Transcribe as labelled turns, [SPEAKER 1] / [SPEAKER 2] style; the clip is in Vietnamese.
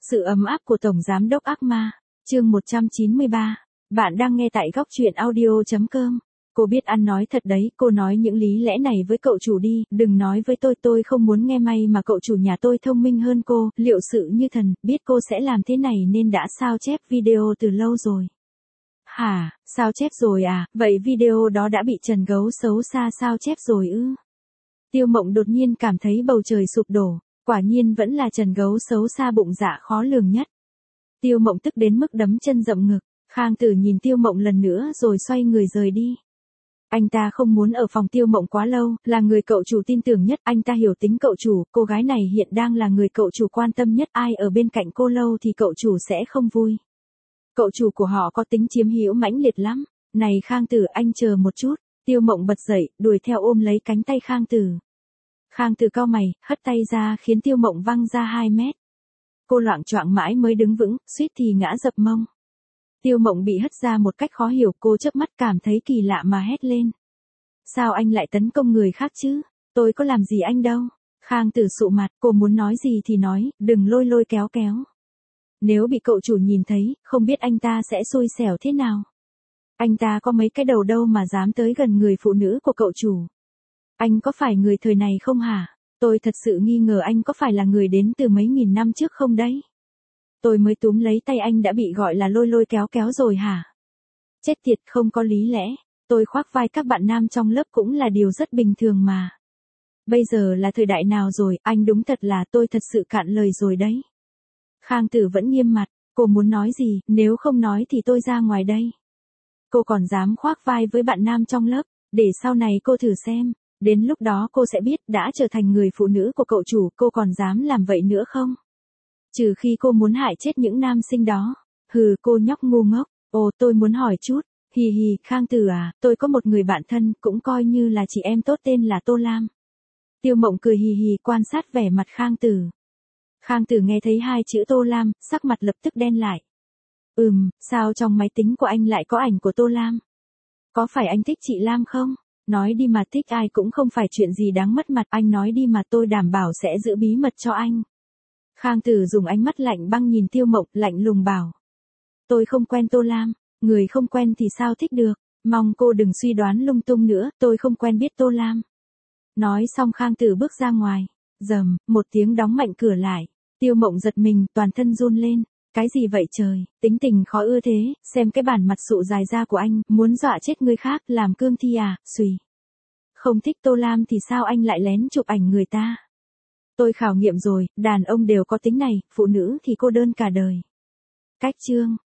[SPEAKER 1] Sự ấm áp của Tổng Giám đốc ác ma, chương 193. Bạn đang nghe tại góc truyện audio.com. Cô biết ăn nói thật đấy, cô nói những lý lẽ này với cậu chủ đi, đừng nói với tôi không muốn nghe. May mà cậu chủ nhà tôi thông minh hơn cô, liệu sự như thần, biết cô sẽ làm thế này nên đã sao chép video từ lâu rồi. Hả, sao chép rồi à, vậy video đó đã bị Trần Gấu xấu xa sao chép rồi ư? Tiêu Mộng đột nhiên cảm thấy bầu trời sụp đổ, quả nhiên vẫn là Trần Gấu xấu xa bụng dạ khó lường nhất. Tiêu Mộng tức đến mức đấm chân dậm ngực, Khang Tử nhìn Tiêu Mộng lần nữa rồi xoay người rời đi. Anh ta không muốn ở phòng Tiêu Mộng quá lâu, là người cậu chủ tin tưởng nhất, anh ta hiểu tính cậu chủ, cô gái này hiện đang là người cậu chủ quan tâm nhất, ai ở bên cạnh cô lâu thì cậu chủ sẽ không vui. Cậu chủ của họ có tính chiếm hữu mãnh liệt lắm. Này Khang Tử, anh chờ một chút. Tiêu Mộng bật dậy, đuổi theo ôm lấy cánh tay Khang Tử. Khang Tử cau mày, hất tay ra khiến Tiêu Mộng văng ra 2 mét. Cô loạng choạng mãi mới đứng vững, suýt thì ngã dập mông. Tiêu Mộng bị hất ra một cách khó hiểu, cô chớp mắt cảm thấy kỳ lạ mà hét lên. Sao anh lại tấn công người khác chứ? Tôi có làm gì anh đâu. Khang Tử sụ mặt, cô muốn nói gì thì nói, đừng lôi lôi kéo kéo. Nếu bị cậu chủ nhìn thấy, không biết anh ta sẽ xui xẻo thế nào. Anh ta có mấy cái đầu đâu mà dám tới gần người phụ nữ của cậu chủ. Anh có phải người thời này không hả? Tôi thật sự nghi ngờ anh có phải là người đến từ mấy nghìn năm trước không đấy? Tôi mới túm lấy tay anh đã bị gọi là lôi lôi kéo kéo rồi hả? Chết tiệt, không có lý lẽ. Tôi khoác vai các bạn nam trong lớp cũng là điều rất bình thường mà. Bây giờ là thời đại nào rồi, anh đúng thật là tôi thật sự cạn lời rồi đấy. Khang Tử vẫn nghiêm mặt, cô muốn nói gì, nếu không nói thì tôi ra ngoài đây. Cô còn dám khoác vai với bạn nam trong lớp, để sau này cô thử xem, đến lúc đó cô sẽ biết đã trở thành người phụ nữ của cậu chủ, cô còn dám làm vậy nữa không? Trừ khi cô muốn hại chết những nam sinh đó. Hừ, cô nhóc ngu ngốc. Ồ, tôi muốn hỏi chút. Hì hì, Khang Tử à, tôi có một người bạn thân, cũng coi như là chị em tốt, tên là Tô Lam. Tiêu Mộng cười hì hì quan sát vẻ mặt Khang Tử. Khang Tử nghe thấy 2 chữ Tô Lam, sắc mặt lập tức đen lại. Sao trong máy tính của anh lại có ảnh của Tô Lam? Có phải anh thích chị Lam không? Nói đi mà, thích ai cũng không phải chuyện gì đáng mất mặt, anh nói đi mà, tôi đảm bảo sẽ giữ bí mật cho anh. Khang Tử dùng ánh mắt lạnh băng nhìn Tiêu Mộng, lạnh lùng bảo. Tôi không quen Tô Lam, người không quen thì sao thích được, mong cô đừng suy đoán lung tung nữa, tôi không quen biết Tô Lam. Nói xong Khang Tử bước ra ngoài, rầm, một tiếng đóng mạnh cửa lại. Tiêu Mộng giật mình, toàn thân run lên. Cái gì vậy trời, tính tình khó ưa thế, xem cái bản mặt sụ dài ra của anh, muốn dọa chết người khác, làm cương thi à, xùy. Không thích Tô Lam thì sao anh lại lén chụp ảnh người ta? Tôi khảo nghiệm rồi, đàn ông đều có tính này, phụ nữ thì cô đơn cả đời. Cách chương.